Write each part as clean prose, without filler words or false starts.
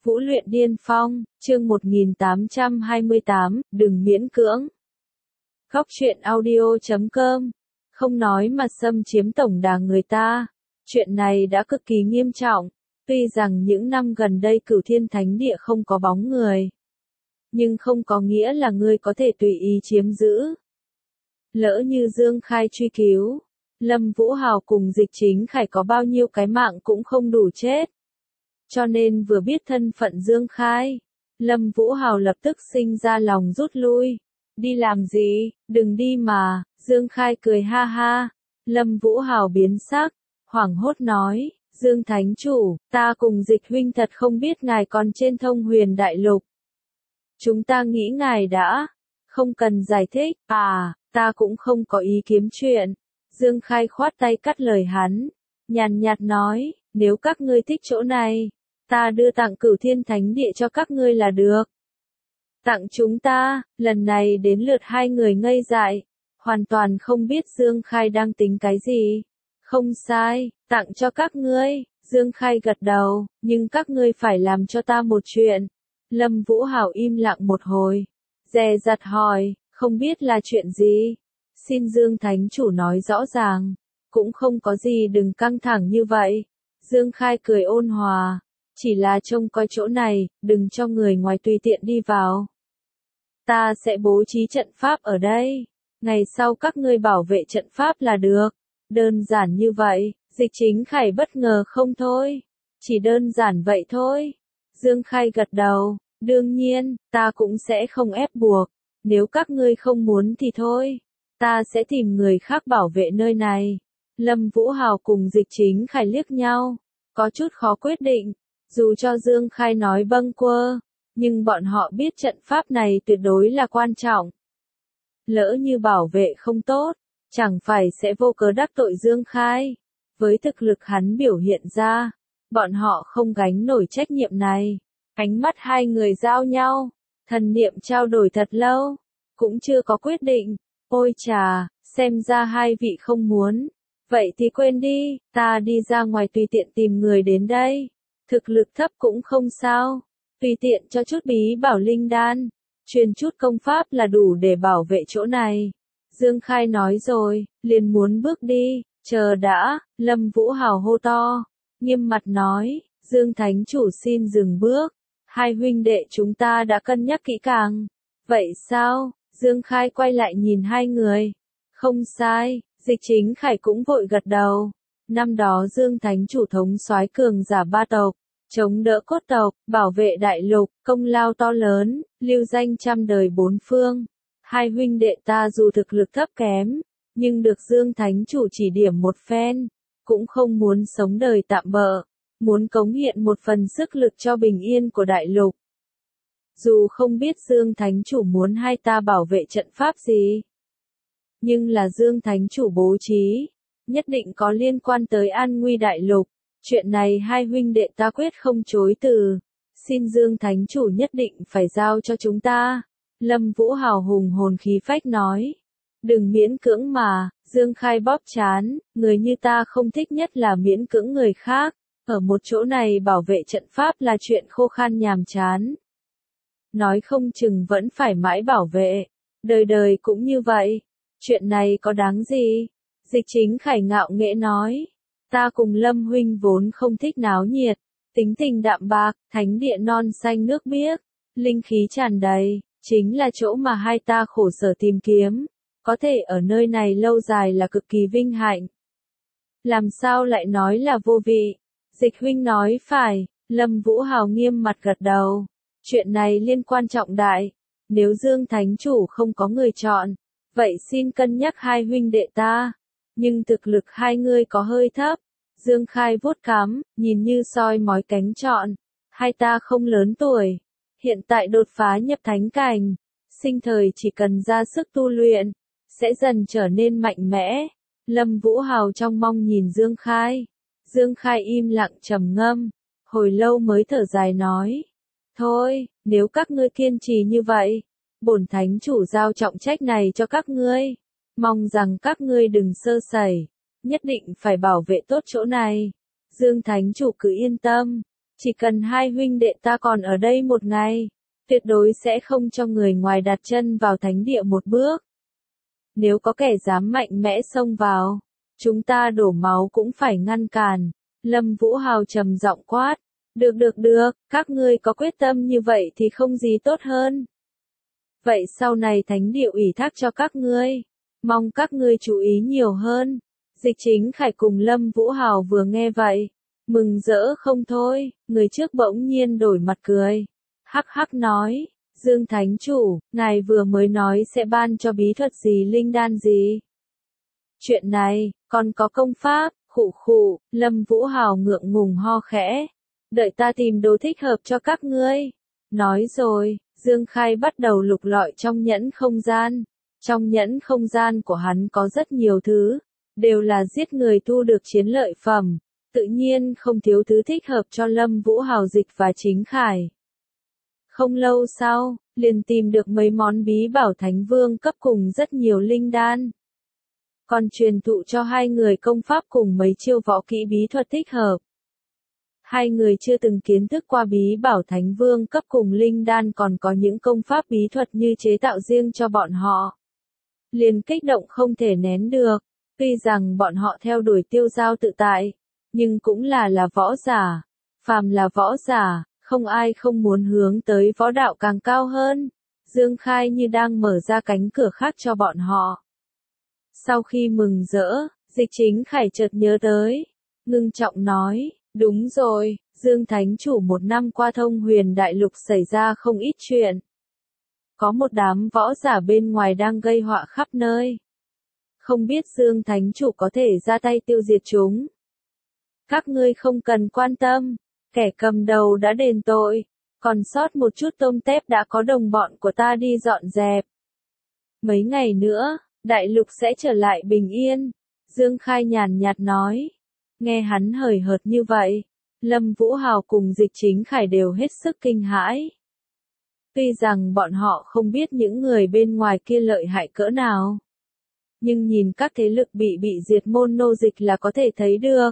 Vũ luyện điên phong, chương 1828, đừng miễn cưỡng. Góc truyện audio.com. Không nói mà xâm chiếm tổng đà người ta. Chuyện này đã cực kỳ nghiêm trọng. Tuy rằng những năm gần đây Cửu Thiên Thánh Địa không có bóng người, nhưng không có nghĩa là ngươi có thể tùy ý chiếm giữ. Lỡ như Dương Khai truy cứu, Lâm Vũ Hào cùng Dịch Chính Khải có bao nhiêu cái mạng cũng không đủ chết. Cho nên vừa biết thân phận Dương Khai, Lâm Vũ Hào lập tức sinh ra lòng rút lui. Đi làm gì, đừng đi mà, Dương Khai cười ha ha. Lâm Vũ Hào biến sắc, hoảng hốt nói, Dương Thánh Chủ, ta cùng Dịch huynh thật không biết ngài còn trên Thông Huyền Đại Lục. Chúng ta nghĩ ngài đã, không cần giải thích, ta cũng không có ý kiếm chuyện. Dương Khai khoát tay cắt lời hắn, nhàn nhạt nói, nếu các ngươi thích chỗ này, ta đưa tặng Cửu Thiên Thánh Địa cho các ngươi là được. Tặng chúng ta, lần này đến lượt hai người ngây dại, hoàn toàn không biết Dương Khai đang tính cái gì. Không sai, tặng cho các ngươi, Dương Khai gật đầu, nhưng các ngươi phải làm cho ta một chuyện. Lâm Vũ Hào im lặng một hồi, dè dặt hỏi, không biết là chuyện gì? Xin Dương Thánh Chủ nói rõ ràng, cũng không có gì đừng căng thẳng như vậy. Dương Khai cười ôn hòa, chỉ là trông coi chỗ này, đừng cho người ngoài tùy tiện đi vào. Ta sẽ bố trí trận pháp ở đây, ngày sau các ngươi bảo vệ trận pháp là được. Đơn giản như vậy, Dịch Chính Khải bất ngờ không thôi. Chỉ đơn giản vậy thôi. Dương Khai gật đầu, đương nhiên, ta cũng sẽ không ép buộc. Nếu các ngươi không muốn thì thôi, ta sẽ tìm người khác bảo vệ nơi này. Lâm Vũ Hào cùng Dịch Chính Khải liếc nhau, có chút khó quyết định. Dù cho Dương Khai nói bâng quơ, nhưng bọn họ biết trận pháp này tuyệt đối là quan trọng. Lỡ như bảo vệ không tốt, chẳng phải sẽ vô cớ đắc tội Dương Khai. Với thực lực hắn biểu hiện ra, bọn họ không gánh nổi trách nhiệm này. Ánh mắt hai người giao nhau, thần niệm trao đổi thật lâu, cũng chưa có quyết định. Ôi chà, xem ra hai vị không muốn. Vậy thì quên đi, ta đi ra ngoài tùy tiện tìm người đến đây. Thực lực thấp cũng không sao, tùy tiện cho chút bí bảo linh đan, truyền chút công pháp là đủ để bảo vệ chỗ này. Dương Khai nói rồi, liền muốn bước đi, chờ đã, Lâm Vũ Hào hô to, nghiêm mặt nói, Dương Thánh Chủ xin dừng bước, hai huynh đệ chúng ta đã cân nhắc kỹ càng. Vậy sao? Dương Khai quay lại nhìn hai người. Không sai, Dịch Chính Khải cũng vội gật đầu. Năm đó Dương Thánh Chủ thống soái cường giả ba tộc, chống đỡ cốt tộc, bảo vệ đại lục, công lao to lớn, lưu danh trăm đời bốn phương. Hai huynh đệ ta dù thực lực thấp kém, nhưng được Dương Thánh Chủ chỉ điểm một phen, cũng không muốn sống đời tạm bợ, muốn cống hiến một phần sức lực cho bình yên của đại lục. Dù không biết Dương Thánh Chủ muốn hai ta bảo vệ trận pháp gì, nhưng là Dương Thánh Chủ bố trí, nhất định có liên quan tới an nguy đại lục. Chuyện này hai huynh đệ ta quyết không chối từ. Xin Dương Thánh Chủ nhất định phải giao cho chúng ta. Lâm Vũ Hào hùng hồn khí phách nói. Đừng miễn cưỡng mà, Dương Khai bóp chán, người như ta không thích nhất là miễn cưỡng người khác. Ở một chỗ này bảo vệ trận pháp là chuyện khô khan nhàm chán. Nói không chừng vẫn phải mãi bảo vệ. Đời đời cũng như vậy. Chuyện này có đáng gì? Dịch Chính Khải ngạo nghễ nói. Ta cùng Lâm huynh vốn không thích náo nhiệt, tính tình đạm bạc, thánh địa non xanh nước biếc, linh khí tràn đầy, chính là chỗ mà hai ta khổ sở tìm kiếm, có thể ở nơi này lâu dài là cực kỳ vinh hạnh. Làm sao lại nói là vô vị? Dịch huynh nói phải, Lâm Vũ Hào nghiêm mặt gật đầu. Chuyện này liên quan trọng đại, nếu Dương Thánh Chủ không có người chọn, vậy xin cân nhắc hai huynh đệ ta. Nhưng thực lực hai ngươi có hơi thấp. Dương Khai vuốt cằm, nhìn như soi mói cánh trọn. Hai ta không lớn tuổi, hiện tại đột phá nhập thánh cảnh, sinh thời chỉ cần ra sức tu luyện, sẽ dần trở nên mạnh mẽ. Lâm Vũ Hào trong mong nhìn Dương Khai. Dương Khai im lặng trầm ngâm, hồi lâu mới thở dài nói. Thôi, nếu các ngươi kiên trì như vậy, bổn Thánh Chủ giao trọng trách này cho các ngươi. Mong rằng các ngươi đừng sơ sẩy, nhất định phải bảo vệ tốt chỗ này. Dương Thánh Chủ cứ yên tâm, Chỉ cần hai huynh đệ ta còn ở đây một ngày, tuyệt đối sẽ không cho người ngoài đặt chân vào thánh địa một bước. Nếu có kẻ dám mạnh mẽ xông vào, chúng ta đổ máu cũng phải ngăn cản. Lâm Vũ Hào trầm giọng quát. Được, các ngươi có quyết tâm như vậy thì không gì tốt hơn. Vậy sau này thánh địa ủy thác cho các ngươi, mong các ngươi chú ý nhiều hơn. Dịch Chính Khải cùng Lâm Vũ Hào vừa nghe vậy, mừng rỡ không thôi, người trước bỗng nhiên đổi mặt cười. Hắc hắc nói, Dương Thánh Chủ, ngài vừa mới nói sẽ ban cho bí thuật gì linh đan gì. Chuyện này, còn có công pháp, khụ, Lâm Vũ Hào ngượng ngùng ho khẽ. Đợi ta tìm đồ thích hợp cho các ngươi. Nói rồi, Dương Khai bắt đầu lục lọi trong nhẫn không gian. Trong nhẫn không gian của hắn có rất nhiều thứ, đều là giết người thu được chiến lợi phẩm, tự nhiên không thiếu thứ thích hợp cho Lâm Vũ Hào Dịch và Chính Khải. Không lâu sau, liền tìm được mấy món bí bảo Thánh Vương cấp cùng rất nhiều linh đan. Còn truyền thụ cho hai người công pháp cùng mấy chiêu võ kỹ bí thuật thích hợp. Hai người chưa từng kiến thức qua bí bảo Thánh Vương cấp cùng linh đan còn có những công pháp bí thuật như chế tạo riêng cho bọn họ. Liền kích động không thể nén được, tuy rằng bọn họ theo đuổi tiêu giao tự tại, nhưng cũng là võ giả. Phàm là võ giả, không ai không muốn hướng tới võ đạo càng cao hơn. Dương Khai như đang mở ra cánh cửa khác cho bọn họ. Sau khi mừng rỡ, Dịch Chính Khải chợt nhớ tới, ngưng trọng nói, đúng rồi, Dương Thánh Chủ một năm qua Thông Huyền Đại Lục xảy ra không ít chuyện. Có một đám võ giả bên ngoài đang gây họa khắp nơi. Không biết Dương Thánh Chủ có thể ra tay tiêu diệt chúng. Các ngươi không cần quan tâm, kẻ cầm đầu đã đền tội, còn sót một chút tôm tép đã có đồng bọn của ta đi dọn dẹp. Mấy ngày nữa, Đại Lục sẽ trở lại bình yên, Dương Khai nhàn nhạt nói. Nghe hắn hời hợt như vậy, Lâm Vũ Hào cùng Dịch Chính Khải đều hết sức kinh hãi. Tuy rằng bọn họ không biết những người bên ngoài kia lợi hại cỡ nào, nhưng nhìn các thế lực bị diệt môn nô dịch là có thể thấy được.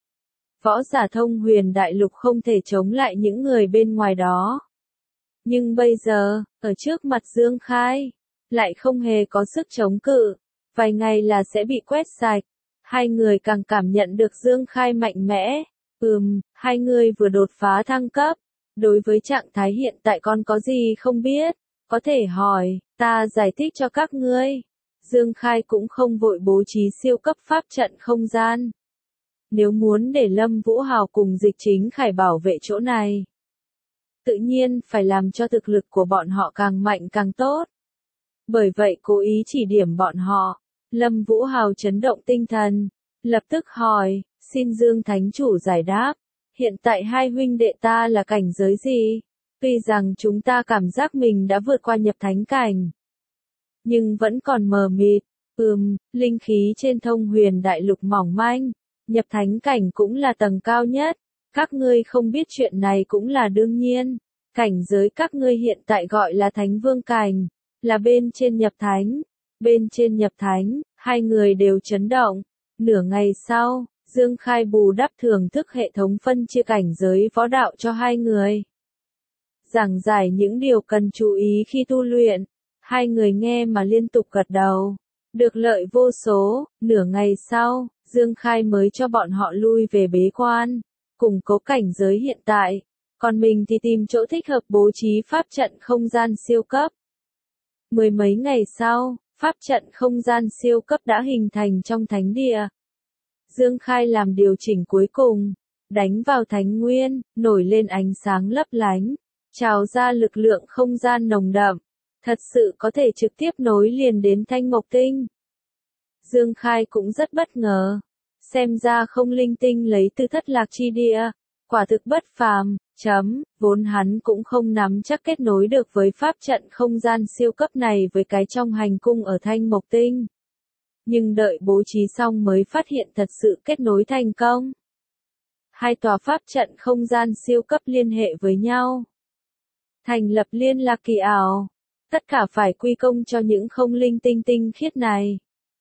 Võ giả Thông Huyền Đại Lục không thể chống lại những người bên ngoài đó. Nhưng bây giờ, ở trước mặt Dương Khai, lại không hề có sức chống cự, vài ngày là sẽ bị quét sạch. Hai người càng cảm nhận được Dương Khai mạnh mẽ. Hai người vừa đột phá thăng cấp. Đối với trạng thái hiện tại con có gì không biết, có thể hỏi, ta giải thích cho các ngươi. Dương Khai cũng không vội bố trí siêu cấp pháp trận không gian. Nếu muốn để Lâm Vũ Hào cùng Dịch Chính Khải bảo vệ chỗ này, tự nhiên phải làm cho thực lực của bọn họ càng mạnh càng tốt. Bởi vậy cố ý chỉ điểm bọn họ. Lâm Vũ Hào chấn động tinh thần, lập tức hỏi, xin Dương Thánh Chủ giải đáp, hiện tại hai huynh đệ ta là cảnh giới gì? Tuy rằng chúng ta cảm giác mình đã vượt qua nhập thánh cảnh, nhưng vẫn còn mờ mịt. Linh khí trên Thông Huyền Đại Lục mỏng manh, nhập thánh cảnh cũng là tầng cao nhất, các ngươi không biết chuyện này cũng là đương nhiên. Cảnh giới các ngươi hiện tại gọi là Thánh Vương cảnh, là bên trên nhập thánh. Bên trên nhập thánh, hai người đều chấn động. Nửa ngày sau, Dương Khai bù đắp thưởng thức hệ thống phân chia cảnh giới võ đạo cho hai người. Giảng giải những điều cần chú ý khi tu luyện. Hai người nghe mà liên tục gật đầu. Được lợi vô số. Nửa ngày sau, Dương Khai mới cho bọn họ lui về bế quan, củng cố cảnh giới hiện tại. Còn mình thì tìm chỗ thích hợp bố trí pháp trận không gian siêu cấp. Mười mấy ngày sau, pháp trận không gian siêu cấp đã hình thành trong thánh địa. Dương Khai làm điều chỉnh cuối cùng, đánh vào thánh nguyên, nổi lên ánh sáng lấp lánh, trào ra lực lượng không gian nồng đậm, thật sự có thể trực tiếp nối liền đến Thanh Mộc Tinh. Dương Khai cũng rất bất ngờ, xem ra không linh tinh lấy từ Thất Lạc Chi Địa, quả thực bất phàm. Vốn hắn cũng không nắm chắc kết nối được với pháp trận không gian siêu cấp này với cái trong hành cung ở Thanh Mộc Tinh. Nhưng đợi bố trí xong mới phát hiện thật sự kết nối thành công. Hai tòa pháp trận không gian siêu cấp liên hệ với nhau, thành lập liên lạc kỳ ảo. Tất cả phải quy công cho những không linh tinh tinh khiết này.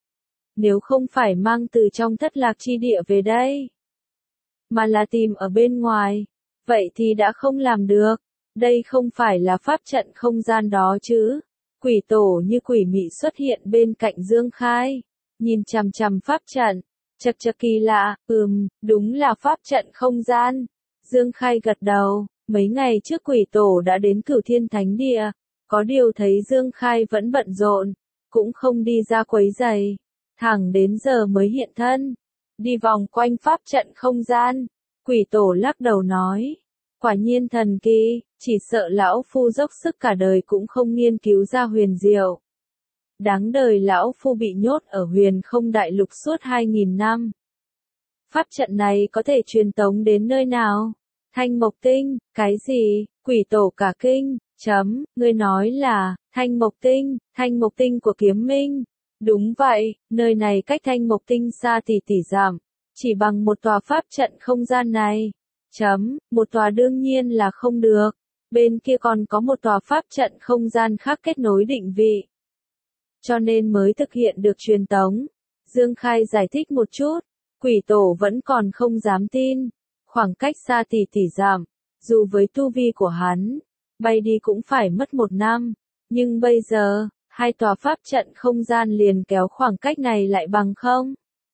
Nếu không phải mang từ trong Thất Lạc Chi Địa về đây, mà là tìm ở bên ngoài, Vậy thì đã không làm được. Đây không phải là pháp trận không gian đó chứ. Quỷ tổ như quỷ mị xuất hiện bên cạnh Dương Khai. Nhìn chằm chằm pháp trận. Chật chật kỳ lạ, đúng là pháp trận không gian. Dương Khai gật đầu, mấy ngày trước quỷ tổ đã đến Cửu Thiên Thánh Địa. Có điều thấy Dương Khai vẫn bận rộn, cũng không đi ra quấy giày. Thẳng đến giờ mới hiện thân. Đi vòng quanh pháp trận không gian. Quỷ tổ lắc đầu nói. Quả nhiên thần kỳ, chỉ sợ lão phu dốc sức cả đời cũng không nghiên cứu ra huyền diệu. Đáng đời lão phu bị nhốt ở huyền không đại lục suốt 2.000 năm. Pháp trận này có thể truyền tống đến nơi nào? Thanh Mộc Tinh, cái gì? Quỷ tổ cả kinh, ngươi nói là, Thanh Mộc Tinh của Kiếm Minh. Đúng vậy, nơi này cách Thanh Mộc Tinh xa tỷ tỷ dặm, chỉ bằng một tòa pháp trận không gian này. Một tòa đương nhiên là không được, bên kia còn có một tòa pháp trận không gian khác kết nối định vị. Cho nên mới thực hiện được truyền tống. Dương Khai giải thích một chút, quỷ tổ vẫn còn không dám tin. Khoảng cách xa tỷ tỷ dặm, dù với tu vi của hắn, bay đi cũng phải mất 1 năm. Nhưng bây giờ, 2 tòa pháp trận không gian liền kéo khoảng cách này lại bằng không?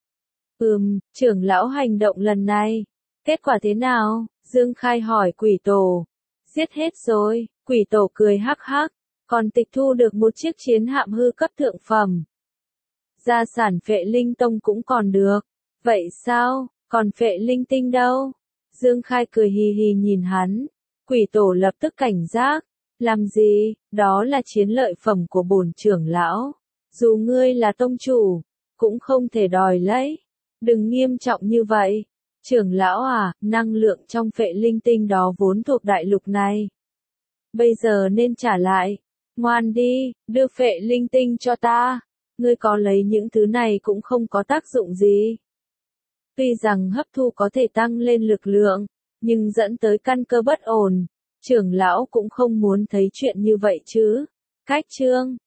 Trưởng lão hành động lần này, kết quả thế nào? Dương Khai hỏi quỷ tổ. Giết hết rồi, quỷ tổ cười hắc hắc, còn tịch thu được một chiếc chiến hạm hư cấp thượng phẩm. Gia sản Phệ Linh Tông cũng còn được. Vậy sao, còn Phệ Linh Tinh đâu? Dương Khai cười hì hì nhìn hắn. Quỷ tổ lập tức cảnh giác. Làm gì, đó là chiến lợi phẩm của bổn trưởng lão. Dù ngươi là tông chủ, cũng không thể đòi lấy. Đừng nghiêm trọng như vậy. Trưởng lão à, năng lượng trong Phệ Linh Tinh đó vốn thuộc đại lục này. Bây giờ nên trả lại. Ngoan đi, đưa Phệ Linh Tinh cho ta. Ngươi có lấy những thứ này cũng không có tác dụng gì. Tuy rằng hấp thu có thể tăng lên lực lượng, nhưng dẫn tới căn cơ bất ổn. Trưởng lão cũng không muốn thấy chuyện như vậy chứ. Cách chương